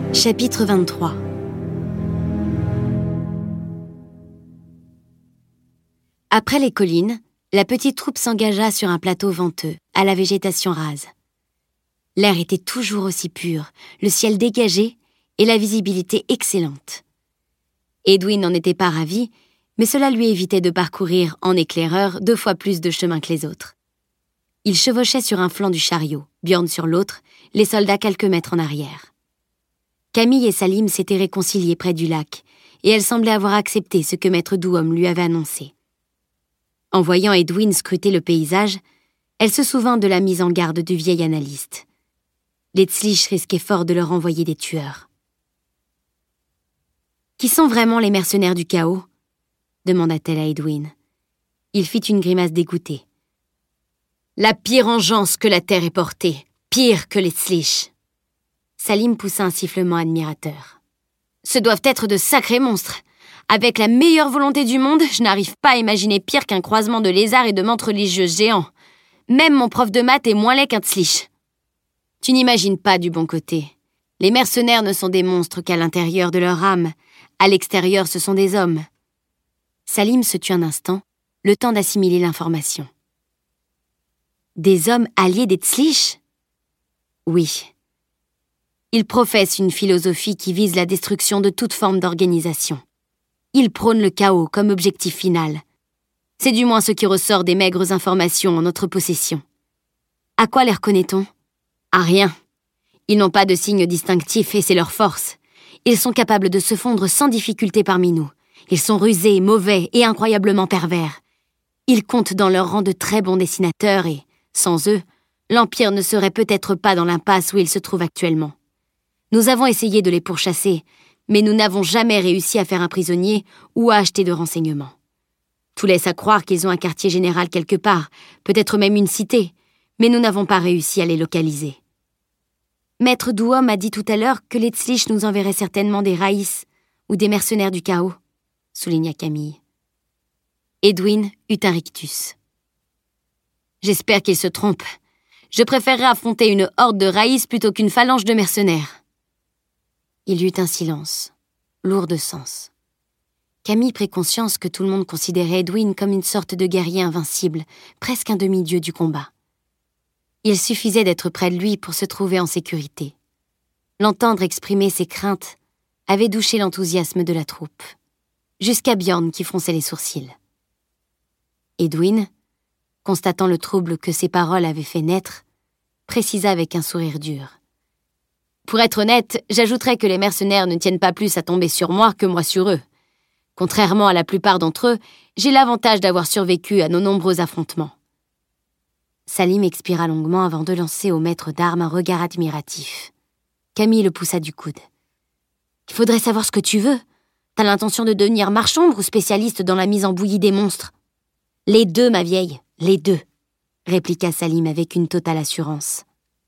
Chapitre 23. Après les collines, la petite troupe s'engagea sur un plateau venteux, à la végétation rase. L'air était toujours aussi pur, le ciel dégagé et la visibilité excellente. Edwin n'en était pas ravi, mais cela lui évitait de parcourir en éclaireur 2 fois plus de chemin que les autres. Il chevauchait sur un flanc du chariot, Bjorn sur l'autre, les soldats quelques mètres en arrière. Camille et Salim s'étaient réconciliés près du lac, et elle semblait avoir accepté ce que maître Douom lui avait annoncé. En voyant Edwin scruter le paysage, elle se souvint de la mise en garde du vieil analyste. Les Tzlich risquaient fort de leur envoyer des tueurs. « Qui sont vraiment les mercenaires du chaos ?» demanda-t-elle à Edwin. Il fit une grimace dégoûtée. « La pire engeance que la terre ait portée, pire que les Tzlich !» Salim poussa un sifflement admirateur. « Ce doivent être de sacrés monstres. Avec la meilleure volonté du monde, je n'arrive pas à imaginer pire qu'un croisement de lézards et de mantes religieuses géants. Même mon prof de maths est moins laid qu'un Tzlich. Tu n'imagines pas du bon côté. Les mercenaires ne sont des monstres qu'à l'intérieur de leur âme. À l'extérieur, ce sont des hommes. » Salim se tut un instant, le temps d'assimiler l'information. « Des hommes alliés des Tzlich ?» ?»« Oui. Ils professent une philosophie qui vise la destruction de toute forme d'organisation. Ils prônent le chaos comme objectif final. C'est du moins ce qui ressort des maigres informations en notre possession. À quoi les reconnaît-on ? À rien. Ils n'ont pas de signes distinctifs et c'est leur force. Ils sont capables de se fondre sans difficulté parmi nous. Ils sont rusés, mauvais et incroyablement pervers. Ils comptent dans leur rang de très bons dessinateurs et, sans eux, l'Empire ne serait peut-être pas dans l'impasse où il se trouve actuellement. Nous avons essayé de les pourchasser, mais nous n'avons jamais réussi à faire un prisonnier ou à acheter de renseignements. Tout laisse à croire qu'ils ont un quartier général quelque part, peut-être même une cité, mais nous n'avons pas réussi à les localiser. Maître Douom a dit tout à l'heure que les Tzlich nous enverraient certainement des raïs ou des mercenaires du chaos, souligna Camille. Edwin eut un rictus. J'espère qu'il se trompe. Je préférerais affronter une horde de raïs plutôt qu'une phalange de mercenaires. Il y eut un silence, lourd de sens. Camille prit conscience que tout le monde considérait Edwin comme une sorte de guerrier invincible, presque un demi-dieu du combat. Il suffisait d'être près de lui pour se trouver en sécurité. L'entendre exprimer ses craintes avait douché l'enthousiasme de la troupe, jusqu'à Bjorn qui fronçait les sourcils. Edwin, constatant le trouble que ses paroles avaient fait naître, précisa avec un sourire dur. Pour être honnête, j'ajouterais que les mercenaires ne tiennent pas plus à tomber sur moi que moi sur eux. Contrairement à la plupart d'entre eux, j'ai l'avantage d'avoir survécu à nos nombreux affrontements. Salim expira longuement avant de lancer au maître d'armes un regard admiratif. Camille le poussa du coude. « Il faudrait savoir ce que tu veux. T'as l'intention de devenir marchombre ou spécialiste dans la mise en bouillie des monstres ?»« Les deux, ma vieille, les deux », répliqua Salim avec une totale assurance.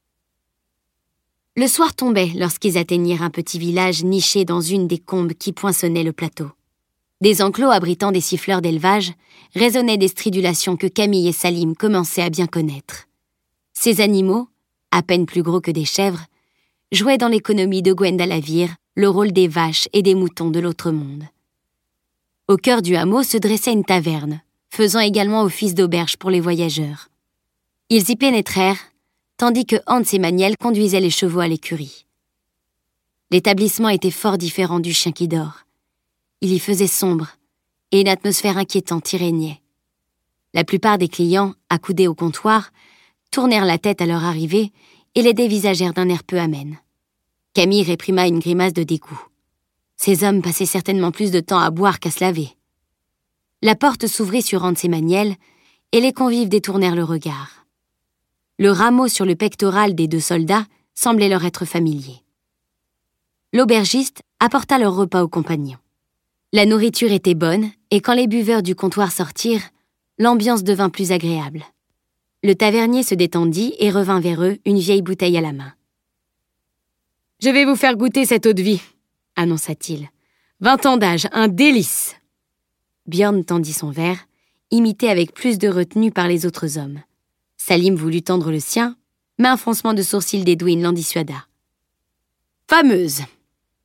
Le soir tombait lorsqu'ils atteignirent un petit village niché dans une des combes qui poinçonnaient le plateau. Des enclos abritant des siffleurs d'élevage résonnaient des stridulations que Camille et Salim commençaient à bien connaître. Ces animaux, à peine plus gros que des chèvres, jouaient dans l'économie de Gwendalavir le rôle des vaches et des moutons de l'autre monde. Au cœur du hameau se dressait une taverne, faisant également office d'auberge pour les voyageurs. Ils y pénétrèrent, tandis que Hans et Maniel conduisaient les chevaux à l'écurie. L'établissement était fort différent du Chien qui dort. Il y faisait sombre, et une atmosphère inquiétante y régnait. La plupart des clients, accoudés au comptoir, tournèrent la tête à leur arrivée et les dévisagèrent d'un air peu amène. Camille réprima une grimace de dégoût. Ces hommes passaient certainement plus de temps à boire qu'à se laver. La porte s'ouvrit sur Hans et Maniel, et les convives détournèrent le regard. Le rameau sur le pectoral des 2 soldats semblait leur être familier. L'aubergiste apporta leur repas aux compagnons. La nourriture était bonne, et quand les buveurs du comptoir sortirent, l'ambiance devint plus agréable. Le tavernier se détendit et revint vers eux, une vieille bouteille à la main. « Je vais vous faire goûter cette eau-de-vie, » annonça-t-il. 20 ans d'âge, un délice !» Bjorn tendit son verre, imité avec plus de retenue par les autres hommes. Salim voulut tendre le sien, mais un froncement de sourcils d'Edwin l'en dissuada. « Fameuse !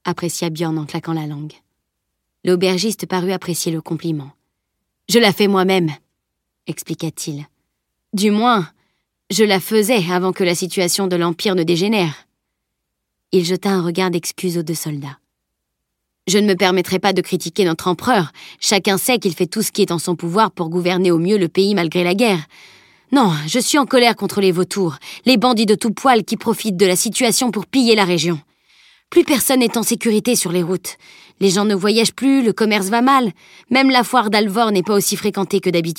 apprécia Bjorn en claquant la langue. L'aubergiste parut apprécier le compliment. « Je la fais moi-même, » expliqua-t-il. « Du moins, je la faisais avant que la situation de l'Empire ne dégénère. » Il jeta un regard d'excuse aux 2 soldats. « Je ne me permettrai pas de critiquer notre empereur. Chacun sait qu'il fait tout ce qui est en son pouvoir pour gouverner au mieux le pays malgré la guerre. Non, je suis en colère contre les vautours, les bandits de tout poil qui profitent de la situation pour piller la région. Plus personne n'est en sécurité sur les routes. Les gens ne voyagent plus, le commerce va mal. Même la foire d'Alvor n'est pas aussi fréquentée que d'habitude. »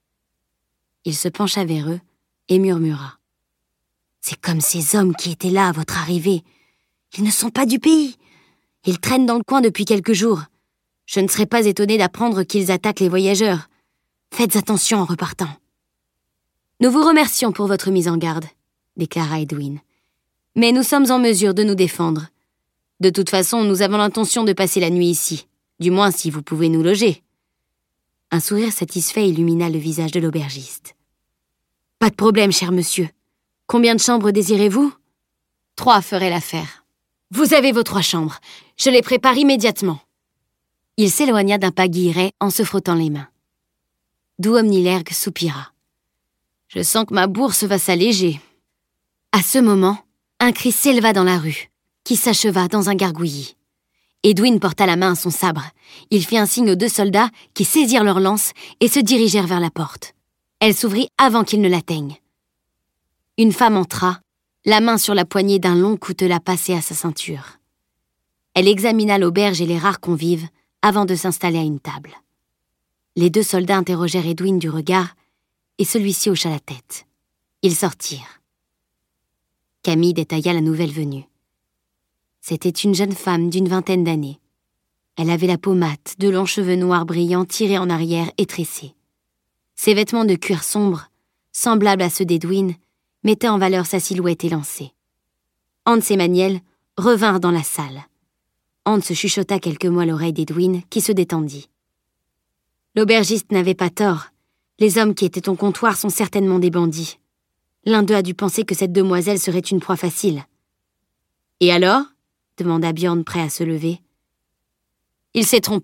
Il se pencha vers eux et murmura. « C'est comme ces hommes qui étaient là à votre arrivée. Ils ne sont pas du pays. Ils traînent dans le coin depuis quelques jours. Je ne serais pas étonné d'apprendre qu'ils attaquent les voyageurs. Faites attention en repartant. » « Nous vous remercions pour votre mise en garde, » déclara Edwin. « Mais nous sommes en mesure de nous défendre. De toute façon, nous avons l'intention de passer la nuit ici, du moins si vous pouvez nous loger. » Un sourire satisfait illumina le visage de l'aubergiste. « Pas de problème, cher monsieur. Combien de chambres désirez-vous ? 3 feraient l'affaire. Vous avez vos 3 chambres. Je les prépare immédiatement. » Il s'éloigna d'un pas guilleret en se frottant les mains. Douomnilergue soupira. « Je sens que ma bourse va s'alléger. » À ce moment, un cri s'éleva dans la rue, qui s'acheva dans un gargouillis. Edwin porta la main à son sabre. Il fit un signe aux 2 soldats qui saisirent leurs lances et se dirigèrent vers la porte. Elle s'ouvrit avant qu'ils ne l'atteignent. Une femme entra, la main sur la poignée d'un long coutelas passé à sa ceinture. Elle examina l'auberge et les rares convives avant de s'installer à une table. Les 2 soldats interrogèrent Edwin du regard et celui-ci hocha la tête. Ils sortirent. Camille détailla la nouvelle venue. C'était une jeune femme d'une 20aine d'années. Elle avait la peau mate, de longs cheveux noirs brillants tirés en arrière et tressés. Ses vêtements de cuir sombre, semblables à ceux d'Edwin, mettaient en valeur sa silhouette élancée. Hans et Maniel revinrent dans la salle. Hans chuchota quelques mots à l'oreille d'Edwin, qui se détendit. L'aubergiste n'avait pas tort. Les hommes qui étaient au comptoir sont certainement des bandits. L'un d'eux a dû penser que cette demoiselle serait une proie facile. « Et alors ?» demanda Bjorn, prêt à se lever. « Il s'est trompé. »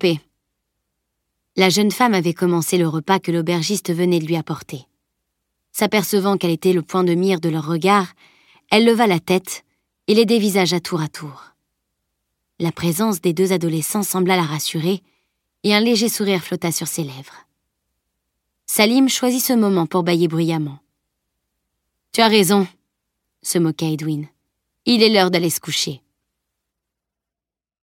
La jeune femme avait commencé le repas que l'aubergiste venait de lui apporter. S'apercevant qu'elle était le point de mire de leur regard, elle leva la tête et les dévisagea tour à tour. La présence des 2 adolescents sembla la rassurer et un léger sourire flotta sur ses lèvres. Salim choisit ce moment pour bâiller bruyamment. « Tu as raison, » se moqua Edwin. « Il est l'heure d'aller se coucher. »